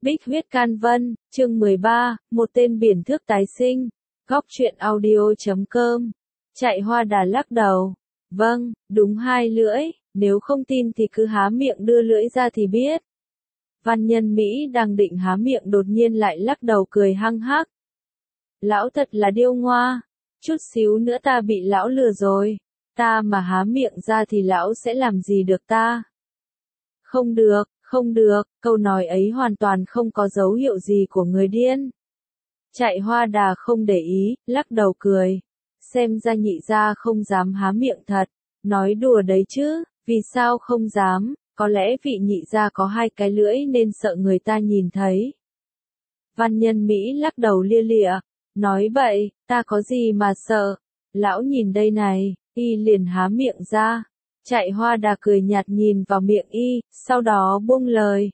Bích huyết can vân, chương 13, một tên biển thước tái sinh. Góc truyện audio.com. Chạy hoa đà lắc đầu. Vâng, đúng hai lưỡi, nếu không tin thì cứ há miệng đưa lưỡi ra thì biết. Văn nhân Mỹ đang định há miệng đột nhiên lại lắc đầu cười hăng hắc. Lão thật là điêu ngoa, chút xíu nữa ta bị lão lừa rồi, ta mà há miệng ra thì lão sẽ làm gì được ta? Không được, không được, câu nói ấy hoàn toàn không có dấu hiệu gì của người điên. Chạy hoa đà không để ý, lắc đầu cười. Xem ra nhị gia không dám há miệng thật, nói đùa đấy chứ, vì sao không dám, có lẽ vị nhị gia có hai cái lưỡi nên sợ người ta nhìn thấy. Văn nhân Mỹ lắc đầu lia lịa, nói vậy, ta có gì mà sợ, lão nhìn đây này, y liền há miệng ra. Chạy hoa đà cười nhạt nhìn vào miệng y, sau đó buông lời.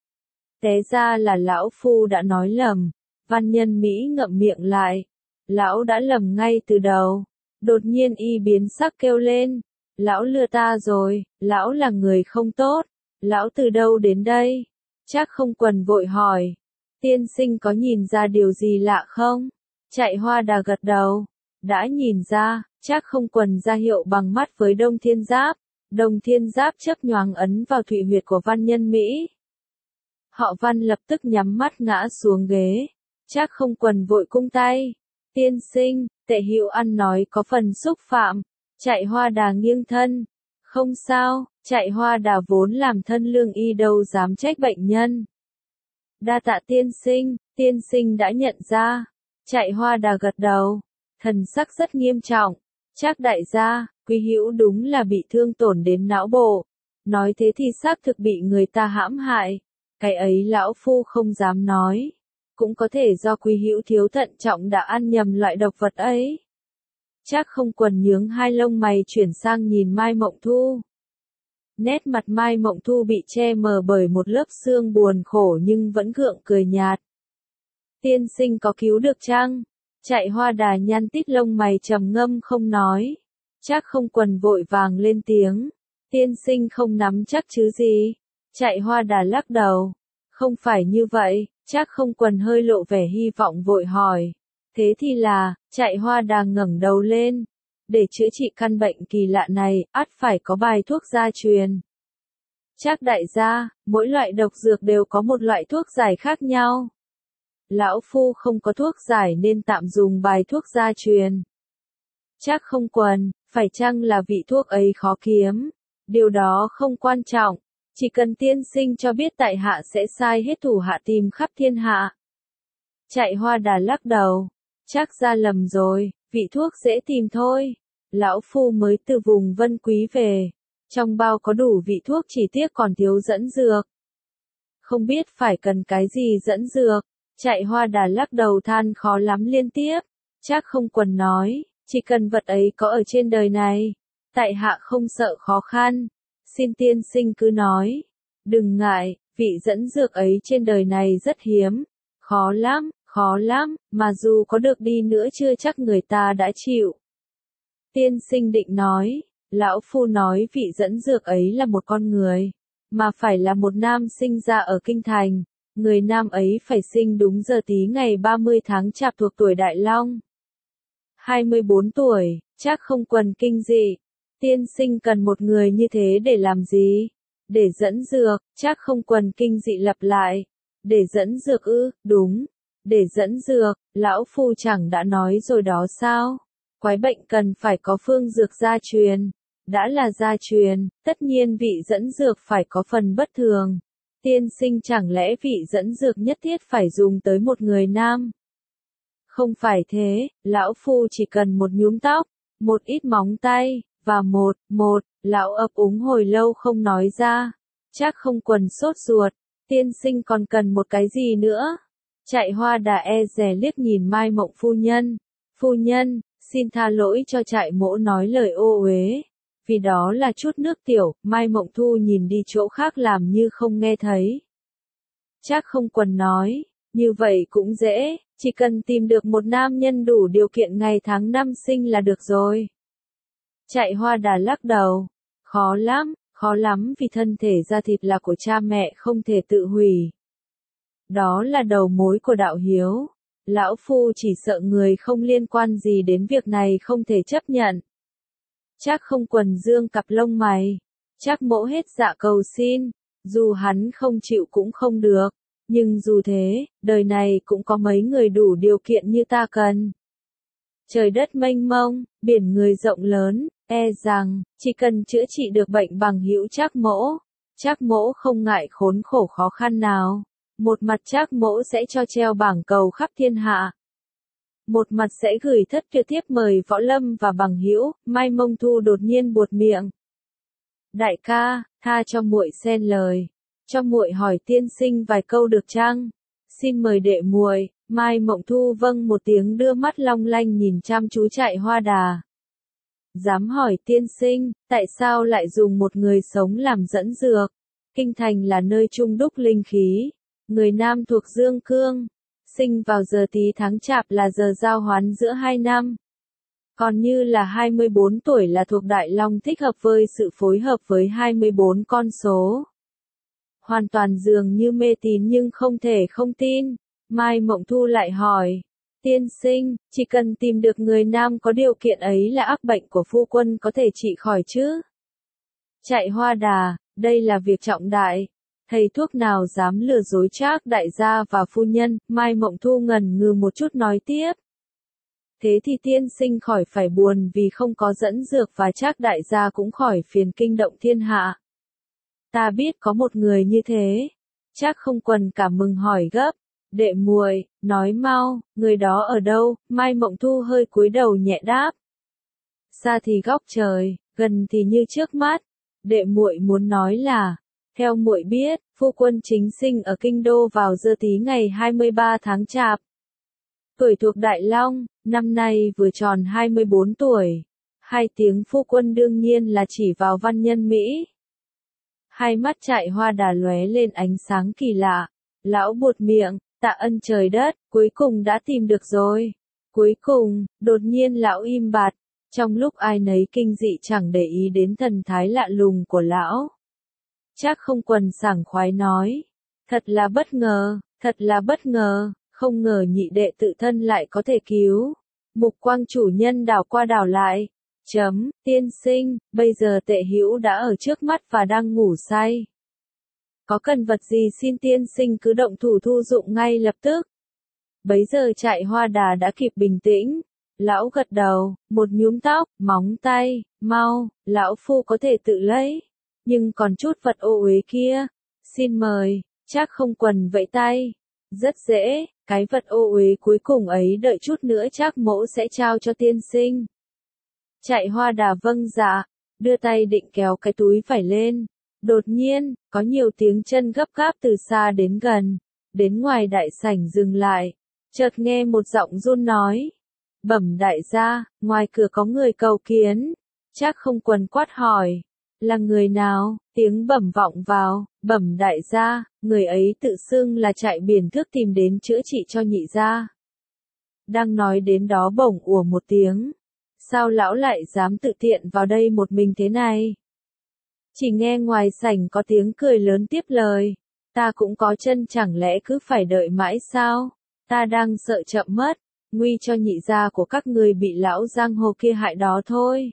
Té ra là lão phu đã nói lầm, văn nhân Mỹ ngậm miệng lại. Lão đã lầm ngay từ đầu. Đột nhiên y biến sắc kêu lên. Lão lừa ta rồi, lão là người không tốt. Lão từ đâu đến đây? Chắc không quần vội hỏi. Tiên sinh có nhìn ra điều gì lạ không? Chạy hoa đà gật đầu. Đã nhìn ra, chắc không quần ra hiệu bằng mắt với Đông Thiên Giáp. Đông Thiên Giáp chớp nhoáng ấn vào thụy huyệt của văn nhân Mỹ. Họ Văn lập tức nhắm mắt ngã xuống ghế. Chắc không quần vội cung tay. Tiên sinh, tệ hữu ăn nói có phần xúc phạm. Chạy hoa đà nghiêng thân. Không sao, chạy hoa đà vốn làm thân lương y đâu dám trách bệnh nhân. Đa tạ tiên sinh đã nhận ra. Chạy hoa đà gật đầu. Thần sắc rất nghiêm trọng. Chắc đại gia, quý hữu đúng là bị thương tổn đến não bộ. Nói thế thì xác thực bị người ta hãm hại. Cái ấy lão phu không dám nói. Cũng có thể do quý hữu thiếu thận trọng đã ăn nhầm loại độc vật ấy. Chắc không quần nhướng hai lông mày chuyển sang nhìn Mai Mộng Thu. Nét mặt Mai Mộng Thu bị che mờ bởi một lớp sương buồn khổ nhưng vẫn gượng cười nhạt. Tiên sinh có cứu được chăng? Chạy hoa đà nhăn tít lông mày trầm ngâm không nói. Chắc không quần vội vàng lên tiếng. Tiên sinh không nắm chắc chứ gì? Chạy hoa đà lắc đầu. Không phải như vậy, chắc không quần hơi lộ vẻ hy vọng vội hỏi. Thế thì là, chạy hoa đà ngẩng đầu lên. Để chữa trị căn bệnh kỳ lạ này, ắt phải có bài thuốc gia truyền. Chắc đại gia, mỗi loại độc dược đều có một loại thuốc giải khác nhau. Lão phu không có thuốc giải nên tạm dùng bài thuốc gia truyền. Chắc không quần, phải chăng là vị thuốc ấy khó kiếm? Điều đó không quan trọng, chỉ cần tiên sinh cho biết tại hạ sẽ sai hết thủ hạ tìm khắp thiên hạ. Chạy hoa đà lắc đầu, chắc ra lầm rồi, vị thuốc dễ tìm thôi. Lão phu mới từ vùng Vân Quý về, trong bao có đủ vị thuốc chỉ tiếc còn thiếu dẫn dược. Không biết phải cần cái gì dẫn dược. Chạy hoa đà lắc đầu than khó lắm liên tiếp. Chắc không quần nói, chỉ cần vật ấy có ở trên đời này, tại hạ không sợ khó khăn. Xin tiên sinh cứ nói. Đừng ngại, vị dẫn dược ấy trên đời này rất hiếm. Khó lắm, mà dù có được đi nữa chưa chắc người ta đã chịu. Tiên sinh định nói, lão phu nói vị dẫn dược ấy là một con người, mà phải là một nam sinh ra ở kinh thành. Người nam ấy phải sinh đúng giờ tí ngày 30 tháng Chạp thuộc tuổi Đại Long. 24 tuổi, chắc không quần kinh dị. Tiên sinh cần một người như thế để làm gì? Để dẫn dược, chắc không quần kinh dị lặp lại. Để dẫn dược ư, đúng. Để dẫn dược, lão phu chẳng đã nói rồi đó sao? Quái bệnh cần phải có phương dược gia truyền. Đã là gia truyền, tất nhiên vị dẫn dược phải có phần bất thường. Tiên sinh chẳng lẽ vị dẫn dược nhất thiết phải dùng tới một người nam? Không phải thế, lão phu chỉ cần một nhúm tóc, một ít móng tay, và lão ấp úng hồi lâu không nói ra. Chắc không quần sốt ruột, tiên sinh còn cần một cái gì nữa? Chạy hoa đà e dè liếc nhìn Mai Mộng phu nhân. Phu nhân, xin tha lỗi cho chạy mỗ nói lời ô uế. Vì đó là chút nước tiểu, Mai Mộng Thu nhìn đi chỗ khác làm như không nghe thấy. Chắc không quần nói, như vậy cũng dễ, chỉ cần tìm được một nam nhân đủ điều kiện ngày tháng năm sinh là được rồi. Chạy hoa đà lắc đầu, khó lắm vì thân thể da thịt là của cha mẹ không thể tự hủy. Đó là đầu mối của đạo hiếu. Lão Phu chỉ sợ người không liên quan gì đến việc này không thể chấp nhận. Trác Không Quần dương cặp lông mày. Trác Mỗ hết dạ cầu xin, dù hắn không chịu cũng không được, nhưng dù thế, đời này cũng có mấy người đủ điều kiện như ta cần. Trời đất mênh mông, biển người rộng lớn, e rằng, chỉ cần chữa trị được bệnh bằng hữu Trác Mỗ, Trác Mỗ không ngại khốn khổ khó khăn nào. Một mặt Trác Mỗ sẽ cho treo bảng cầu khắp thiên hạ. Một mặt sẽ gửi thất trực tiếp mời Võ Lâm và bằng hữu. Mai Mông Thu đột nhiên buột miệng. Đại ca, tha cho muội xen lời. Cho muội hỏi tiên sinh vài câu được chăng? Xin mời đệ muội. Mai Mộng Thu vâng một tiếng đưa mắt long lanh nhìn chăm chú Chạy Hoa Đà. Dám hỏi tiên sinh, tại sao lại dùng một người sống làm dẫn dược? Kinh thành là nơi trung đúc linh khí. Người nam thuộc Dương Cương. Sinh vào giờ Tý tháng Chạp là giờ giao hoán giữa hai năm. Còn như là 24 tuổi là thuộc Đại Long thích hợp với sự phối hợp với 24 con số. Hoàn toàn dường như mê tín nhưng không thể không tin. Mai Mộng Thu lại hỏi. Tiên sinh, chỉ cần tìm được người nam có điều kiện ấy là ác bệnh của phu quân có thể trị khỏi chứ? Chạy Hoa Đà, đây là việc trọng đại. Thầy thuốc nào dám lừa dối Trác đại gia và phu nhân? Mai Mộng Thu ngần ngừ một chút nói tiếp. Thế thì tiên sinh khỏi phải buồn vì không có dẫn dược và Trác đại gia cũng khỏi phiền kinh động thiên hạ. Ta biết có một người như thế. Trác Không Quần cảm mừng hỏi gấp. Đệ muội, nói mau, người đó ở đâu? Mai Mộng Thu hơi cúi đầu nhẹ đáp. Xa thì góc trời, gần thì như trước mắt. Đệ muội muốn nói là, theo muội biết, phu quân chính sinh ở kinh đô vào giờ Tý ngày 23 tháng Chạp. Tuổi thuộc Đại Long, năm nay vừa tròn 24 tuổi. Hai tiếng phu quân đương nhiên là chỉ vào văn nhân Mỹ. Hai mắt Chạy Hoa Đà lóe lên ánh sáng kỳ lạ. Lão buột miệng, tạ ân trời đất, cuối cùng đã tìm được rồi. Cuối cùng, đột nhiên lão im bặt. Trong lúc ai nấy kinh dị chẳng để ý đến thần thái lạ lùng của lão. Trác Không Quần sảng khoái nói. Thật là bất ngờ, thật là bất ngờ, không ngờ nhị đệ tự thân lại có thể cứu. Mục quang chủ nhân đảo qua đảo lại. Tiên sinh, bây giờ Tệ Hữu đã ở trước mắt và đang ngủ say. Có cần vật gì xin tiên sinh cứ động thủ thu dụng ngay lập tức. Bấy giờ Chạy Hoa Đà đã kịp bình tĩnh. Lão gật đầu, một nhúm tóc, móng tay, mau, lão phu có thể tự lấy. Nhưng còn chút vật ô uế kia. Xin mời, Trác Không Quần vẫy tay. Rất dễ, cái vật ô uế cuối cùng ấy đợi chút nữa Trác Mỗ sẽ trao cho tiên sinh. Chạy Hoa Đà vâng dạ, đưa tay định kéo cái túi vải lên. Đột nhiên, có nhiều tiếng chân gấp gáp từ xa đến gần, đến ngoài đại sảnh dừng lại. Chợt nghe một giọng run nói. Bẩm đại gia, ngoài cửa có người cầu kiến. Trác Không Quần quát hỏi. Là người nào? Tiếng bẩm vọng vào. Bẩm đại gia, người ấy tự xưng là Chạy Biển Thước tìm đến chữa trị cho nhị gia. Đang nói đến đó bỗng ùa một tiếng. Sao lão lại dám tự tiện vào đây một mình thế này? Chỉ nghe ngoài sảnh có tiếng cười lớn tiếp lời. Ta cũng có chân chẳng lẽ cứ phải đợi mãi sao? Ta đang sợ chậm mất. Nguy cho nhị gia của các người bị lão giang hồ kia hại đó thôi.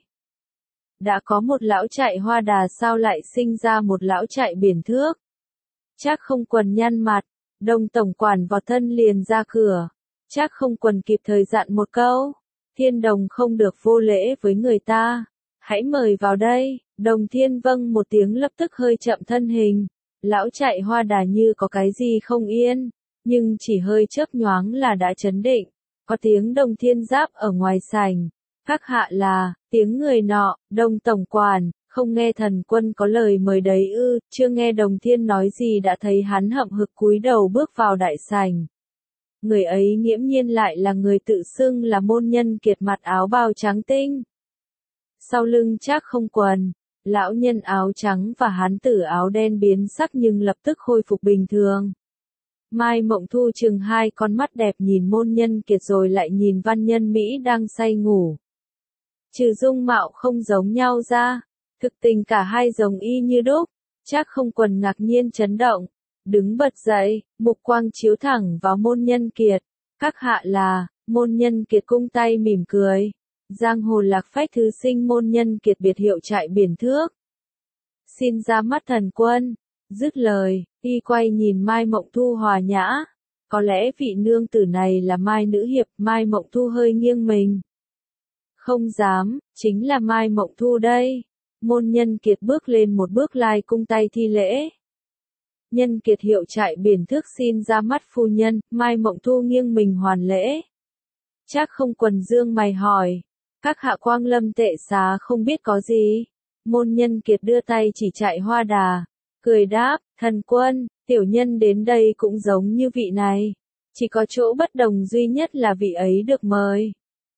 Đã có một lão Chạy Hoa Đà sao lại sinh ra một lão Chạy Biển Thước? Trác Không Quần nhăn mặt. Đông tổng quản vào thân liền ra cửa. Trác Không Quần kịp thời dặn một câu. Thiên Đồng không được vô lễ với người ta. Hãy mời vào đây. Đồng Thiên vâng một tiếng lập tức hơi chậm thân hình. Lão Chạy Hoa Đà như có cái gì không yên. Nhưng chỉ hơi chớp nhoáng là đã chấn định. Có tiếng Đồng Thiên giáp ở ngoài sảnh. Các hạ là, tiếng người nọ, Đông tổng quản, không nghe thần quân có lời mời đấy ư, chưa nghe Đồng Thiên nói gì đã thấy hắn hậm hực cúi đầu bước vào đại sảnh. Người ấy nghiễm nhiên lại là người tự xưng là môn nhân kiệt mặt áo bào trắng tinh. Sau lưng Trác Không Quần, lão nhân áo trắng và hán tử áo đen biến sắc nhưng lập tức khôi phục bình thường. Mai Mộng Thu chừng hai con mắt đẹp nhìn môn nhân kiệt rồi lại nhìn văn nhân Mỹ đang say ngủ. Trừ dung mạo không giống nhau ra, thực tình cả hai giống y như đúc. Trác Không Quần ngạc nhiên chấn động. đứng bật dậy, mục quang chiếu thẳng vào Môn Nhân Kiệt. Các hạ là, Môn Nhân Kiệt cung tay mỉm cười. Giang hồ lạc phách thứ sinh Môn Nhân Kiệt biệt hiệu Trại Biển Thước. Xin ra mắt thần quân. Dứt lời, y quay nhìn Mai Mộng Thu hòa nhã. Có lẽ vị nương tử này là Mai nữ hiệp. Mai Mộng Thu hơi nghiêng mình. Không dám, chính là Mai Mộng Thu đây. Môn Nhân Kiệt bước lên một bước lai cung tay thi lễ. Nhân Kiệt hiệu Trại Biển Thước xin ra mắt phu nhân. Mai Mộng Thu nghiêng mình hoàn lễ. Trác Không Quần dương mày hỏi. Các hạ quang lâm tệ xá không biết có gì. Môn Nhân Kiệt đưa tay chỉ Trại Hoa Đà. Cười đáp, thần quân, tiểu nhân đến đây cũng giống như vị này. Chỉ có chỗ bất đồng duy nhất là vị ấy được mời.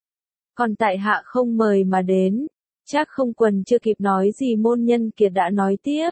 Còn tại hạ không mời mà đến. Trác Không Quần chưa kịp nói gì Môn Nhân Kiệt đã nói tiếp.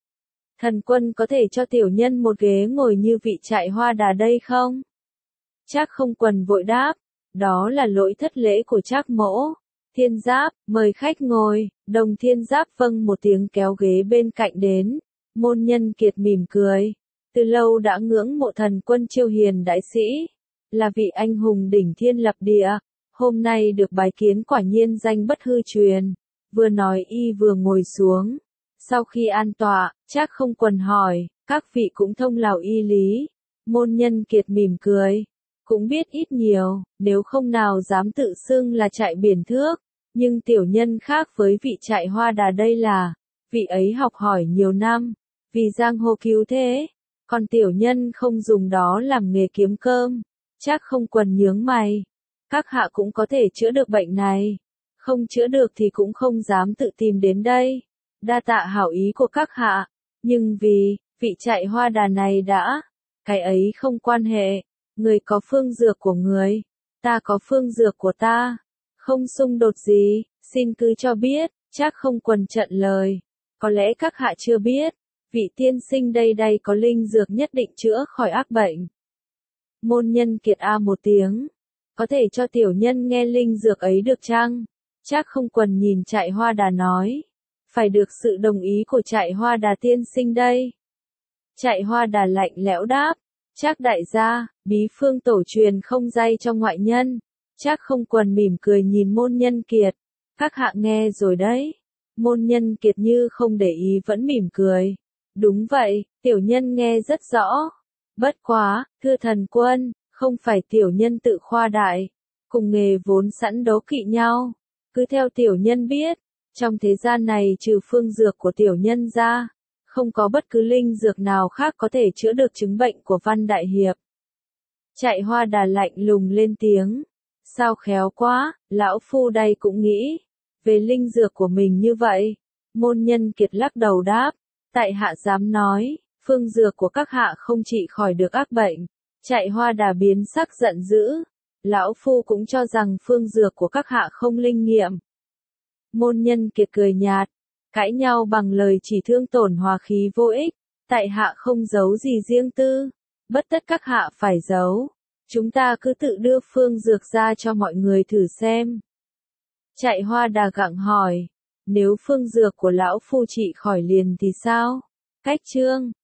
Thần quân có thể cho tiểu nhân một ghế ngồi như vị Trại Hoa Đà đây không? Trác Không Quần vội đáp. Đó là lỗi thất lễ của Trác mỗ. Thiên Giáp, mời khách ngồi. Đồng Thiên Giáp vâng một tiếng kéo ghế bên cạnh đến. Môn Nhân Kiệt mỉm cười. Từ lâu đã ngưỡng mộ thần quân Chiêu Hiền đại sĩ. Là vị anh hùng đỉnh thiên lập địa. Hôm nay được bái kiến quả nhiên danh bất hư truyền. Vừa nói y vừa ngồi xuống. Sau khi an tọa, Trác Không Quần hỏi, các vị cũng thông lào y lý. Môn Nhân Kiệt mỉm cười. Cũng biết ít nhiều, nếu không nào dám tự xưng là Trại Biển Thước. Nhưng tiểu nhân khác với vị Trại Hoa Đà đây là, vị ấy học hỏi nhiều năm, vì giang hồ cứu thế. Còn tiểu nhân không dùng đó làm nghề kiếm cơm. Trác Không Quần nhướng mày. Các hạ cũng có thể chữa được bệnh này. Không chữa được thì cũng không dám tự tìm đến đây. Đa tạ hảo ý của các hạ. Nhưng vì, vị Trại Hoa Đà này đã, cái ấy không quan hệ. Người có phương dược của người, ta có phương dược của ta. Không xung đột gì, xin cứ cho biết. Trác Không Quần trận lời. Có lẽ các hạ chưa biết, vị tiên sinh đây có linh dược nhất định chữa khỏi ác bệnh. Môn Nhân Kiệt a một tiếng. Có thể cho tiểu nhân nghe linh dược ấy được chăng? Trác Không Quần nhìn Trại Hoa Đà nói. Phải được sự đồng ý của Trại Hoa Đà tiên sinh đây. Trại Hoa Đà lạnh lẽo đáp. Trác đại gia, bí phương tổ truyền không dạy cho ngoại nhân. Trác Không Quần mỉm cười nhìn Môn Nhân Kiệt. Các hạ nghe rồi đấy. Môn Nhân Kiệt như không để ý vẫn mỉm cười. Đúng vậy, tiểu nhân nghe rất rõ. Bất quá, thưa thần quân, không phải tiểu nhân tự khoa đại. Cùng nghề vốn sẵn đố kỵ nhau. Cứ theo tiểu nhân biết, trong thế gian này trừ phương dược của tiểu nhân ra, không có bất cứ linh dược nào khác có thể chữa được chứng bệnh của Văn Đại Hiệp. Trại Hoa Đà lạnh lùng lên tiếng. Sao khéo quá, lão phu đây cũng nghĩ về linh dược của mình như vậy. Môn Nhân Kiệt lắc đầu đáp. Tại hạ dám nói, phương dược của các hạ không trị khỏi được ác bệnh. Trại Hoa Đà biến sắc giận dữ. Lão phu cũng cho rằng phương dược của các hạ không linh nghiệm. Môn Nhân Kiệt cười nhạt. Cãi nhau bằng lời chỉ thương tổn hòa khí vô ích. Tại hạ không giấu gì riêng tư. Bất tất các hạ phải giấu. Chúng ta cứ tự đưa phương dược ra cho mọi người thử xem. Trại Hoa Đà gặng hỏi. Nếu phương dược của lão phu trị khỏi liền thì sao? Cách chương